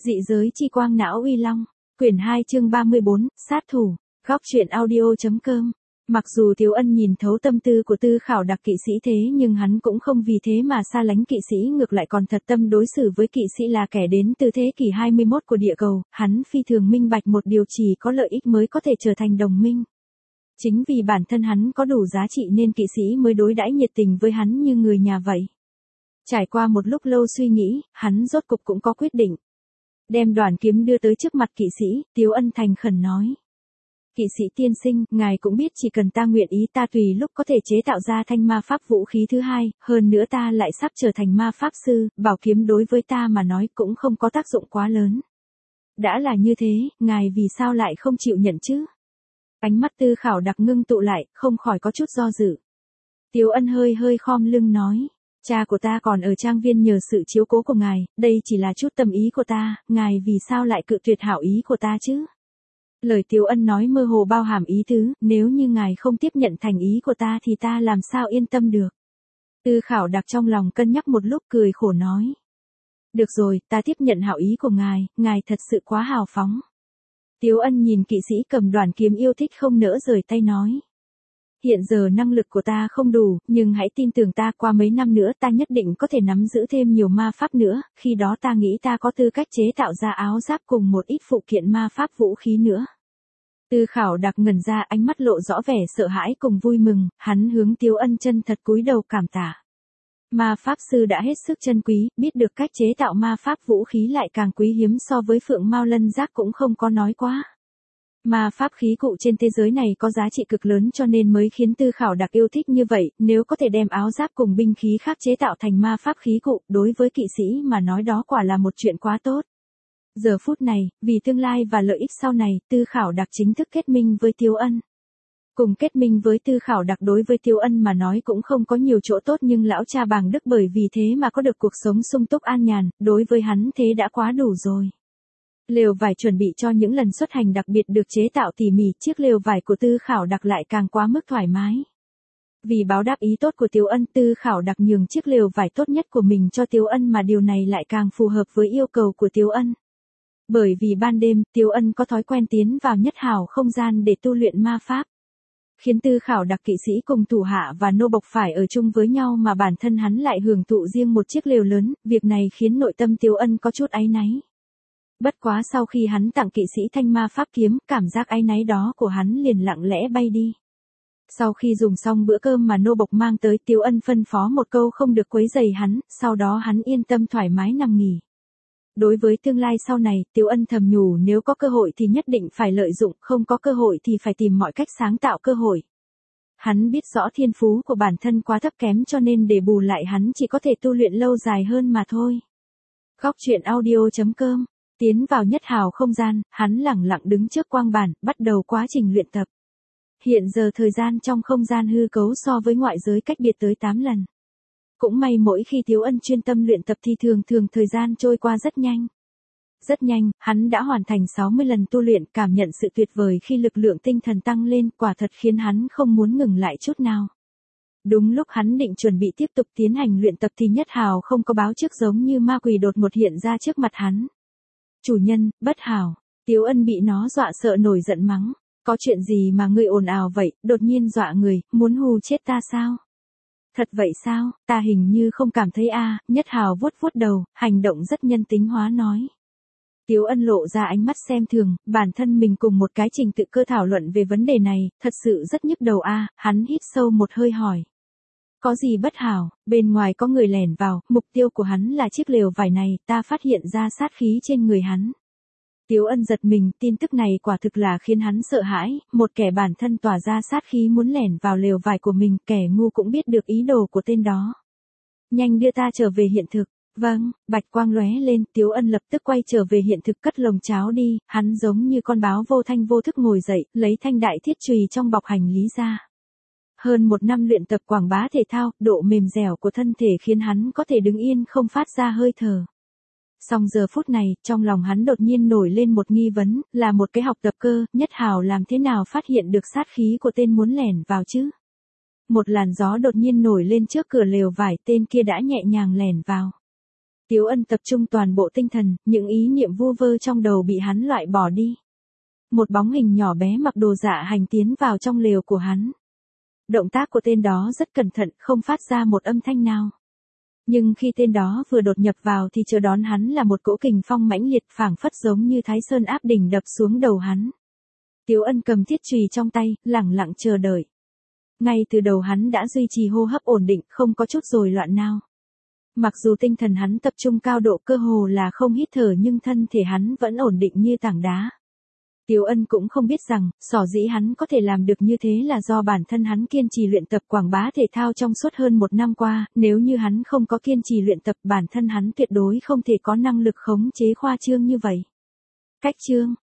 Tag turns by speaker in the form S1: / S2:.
S1: Dị giới chi quang não uy long. Quyển 2 chương 34, sát thủ. Góc truyện audio.com. Mặc dù Tiếu Ân nhìn thấu tâm tư của Tư Khảo Đặc kỵ sĩ thế nhưng hắn cũng không vì thế mà xa lánh kỵ sĩ, ngược lại còn thật tâm đối xử với kỵ sĩ là kẻ đến từ thế kỷ 21 của địa cầu. Hắn phi thường minh bạch một điều, chỉ có lợi ích mới có thể trở thành đồng minh. Chính vì bản thân hắn có đủ giá trị nên kỵ sĩ mới đối đãi nhiệt tình với hắn như người nhà vậy. Trải qua một lúc lâu suy nghĩ, hắn rốt cục cũng có quyết định. Đem đoàn kiếm đưa tới trước mặt kỵ sĩ, Tiếu Ân thành khẩn nói. Kỵ sĩ tiên sinh, ngài cũng biết chỉ cần ta nguyện ý ta tùy lúc có thể chế tạo ra thanh ma pháp vũ khí thứ hai, hơn nữa ta lại sắp trở thành ma pháp sư, bảo kiếm đối với ta mà nói cũng không có tác dụng quá lớn. Đã là như thế, ngài vì sao lại không chịu nhận chứ? Ánh mắt Tư Khảo Đặc ngưng tụ lại, không khỏi có chút do dự. Tiếu Ân hơi khom lưng nói. Cha của ta còn ở trang viên nhờ sự chiếu cố của ngài, đây chỉ là chút tâm ý của ta, ngài vì sao lại cự tuyệt hảo ý của ta chứ? Lời Tiếu Ân nói mơ hồ bao hàm ý tứ, nếu như ngài không tiếp nhận thành ý của ta thì ta làm sao yên tâm được? Tư Khảo Đặc trong lòng cân nhắc một lúc cười khổ nói. Được rồi, ta tiếp nhận hảo ý của ngài thật sự quá hào phóng. Tiếu Ân nhìn kỵ sĩ cầm đoàn kiếm yêu thích không nỡ rời tay nói. Hiện giờ năng lực của ta không đủ, nhưng hãy tin tưởng ta, qua mấy năm nữa ta nhất định có thể nắm giữ thêm nhiều ma pháp nữa, khi đó ta nghĩ ta có tư cách chế tạo ra áo giáp cùng một ít phụ kiện ma pháp vũ khí nữa. Tư Khảo Đặc ngẩn ra, ánh mắt lộ rõ vẻ sợ hãi cùng vui mừng, hắn hướng Tiếu Ân chân thật cúi đầu cảm tạ. Ma pháp sư đã hết sức chân quý, biết được cách chế tạo ma pháp vũ khí lại càng quý hiếm so với Phượng Mao Lân Giác cũng không có nói quá. Ma pháp khí cụ trên thế giới này có giá trị cực lớn cho nên mới khiến Tư Khảo Đặc yêu thích như vậy, nếu có thể đem áo giáp cùng binh khí khác chế tạo thành ma pháp khí cụ, đối với kỵ sĩ mà nói đó quả là một chuyện quá tốt. Giờ phút này, vì tương lai và lợi ích sau này, Tư Khảo Đặc chính thức kết minh với Tiếu Ân. Cùng kết minh với Tư Khảo Đặc đối với Tiếu Ân mà nói cũng không có nhiều chỗ tốt, nhưng lão cha Bàng Đức bởi vì thế mà có được cuộc sống sung túc an nhàn, đối với hắn thế đã quá đủ rồi. Lều vải chuẩn bị cho những lần xuất hành đặc biệt được chế tạo tỉ mỉ, chiếc lều vải của Tư Khảo Đặc lại càng quá mức thoải mái. Vì báo đáp ý tốt của Tiếu Ân, Tư Khảo Đặc nhường chiếc lều vải tốt nhất của mình cho Tiếu Ân, mà điều này lại càng phù hợp với yêu cầu của Tiếu Ân. Bởi vì ban đêm, Tiếu Ân có thói quen tiến vào nhất hào không gian để tu luyện ma pháp. Khiến Tư Khảo Đặc kỵ sĩ cùng thủ hạ và nô bộc phải ở chung với nhau mà bản thân hắn lại hưởng thụ riêng một chiếc lều lớn, việc này khiến nội tâm Tiếu Ân có chút áy náy. Bất quá sau khi hắn tặng kỵ sĩ thanh ma pháp kiếm, cảm giác áy náy đó của hắn liền lặng lẽ bay đi. Sau khi dùng xong bữa cơm mà nô bộc mang tới, Tiếu Ân phân phó một câu không được quấy rầy hắn, sau đó hắn yên tâm thoải mái nằm nghỉ. Đối với tương lai sau này, Tiếu Ân thầm nhủ nếu có cơ hội thì nhất định phải lợi dụng, không có cơ hội thì phải tìm mọi cách sáng tạo cơ hội. Hắn biết rõ thiên phú của bản thân quá thấp kém cho nên để bù lại hắn chỉ có thể tu luyện lâu dài hơn mà thôi. Góc truyện audio.com. Tiến vào nhất hào không gian, hắn lẳng lặng đứng trước quang bản, bắt đầu quá trình luyện tập. Hiện giờ thời gian trong không gian hư cấu so với ngoại giới cách biệt tới 8 lần. Cũng may mỗi khi Tiếu Ân chuyên tâm luyện tập thì thường thời gian trôi qua rất nhanh. Rất nhanh, hắn đã hoàn thành 60 lần tu luyện, cảm nhận sự tuyệt vời khi lực lượng tinh thần tăng lên, quả thật khiến hắn không muốn ngừng lại chút nào. Đúng lúc hắn định chuẩn bị tiếp tục tiến hành luyện tập thì nhất hào không có báo trước giống như ma quỷ đột ngột hiện ra trước mặt hắn. Chủ nhân, bất hảo. Tiếu Ân bị nó dọa sợ nổi giận mắng. Có chuyện gì mà ngươi ồn ào vậy, đột nhiên dọa người, muốn hù chết ta sao? Thật vậy sao, ta hình như không cảm thấy a. Nhất hào vuốt đầu, hành động rất nhân tính hóa nói. Tiếu Ân lộ ra ánh mắt xem thường, bản thân mình cùng một cái trình tự cơ thảo luận về vấn đề này, thật sự rất nhức đầu a. Hắn hít sâu một hơi hỏi. Có gì bất hảo, bên ngoài có người lẻn vào, mục tiêu của hắn là chiếc lều vải này, ta phát hiện ra sát khí trên người hắn. Tiếu Ân giật mình, tin tức này quả thực là khiến hắn sợ hãi, một kẻ bản thân tỏa ra sát khí muốn lẻn vào lều vải của mình, kẻ ngu cũng biết được ý đồ của tên đó. Nhanh đưa ta trở về hiện thực. Vâng, bạch quang lóe lên, Tiếu Ân lập tức quay trở về hiện thực, cất lồng cháo đi, hắn giống như con báo vô thanh vô thức ngồi dậy, lấy thanh đại thiết chùy trong bọc hành lý ra. Hơn 1 năm luyện tập quảng bá thể thao, độ mềm dẻo của thân thể khiến hắn có thể đứng yên không phát ra hơi thở. Song giờ phút này, trong lòng hắn đột nhiên nổi lên một nghi vấn, là một cái học tập cơ, nhất hào làm thế nào phát hiện được sát khí của tên muốn lẻn vào chứ? Một làn gió đột nhiên nổi lên trước cửa lều vải, tên kia đã nhẹ nhàng lẻn vào. Tiếu Ân tập trung toàn bộ tinh thần, những ý niệm vu vơ trong đầu bị hắn loại bỏ đi. Một bóng hình nhỏ bé mặc đồ dạ hành tiến vào trong lều của hắn. Động tác của tên đó rất cẩn thận, không phát ra một âm thanh nào. Nhưng khi tên đó vừa đột nhập vào thì chờ đón hắn là một cỗ kình phong mãnh liệt, phảng phất giống như Thái Sơn áp đỉnh đập xuống đầu hắn. Tiếu Ân cầm thiết chùy trong tay, lẳng lặng chờ đợi. Ngay từ đầu hắn đã duy trì hô hấp ổn định, không có chút rối loạn nào. Mặc dù tinh thần hắn tập trung cao độ cơ hồ là không hít thở nhưng thân thể hắn vẫn ổn định như tảng đá. Tiếu Ân cũng không biết rằng, sở dĩ hắn có thể làm được như thế là do bản thân hắn kiên trì luyện tập quảng bá thể thao trong suốt hơn 1 năm qua, nếu như hắn không có kiên trì luyện tập bản thân hắn tuyệt đối không thể có năng lực khống chế khoa trương như vậy. Cách chương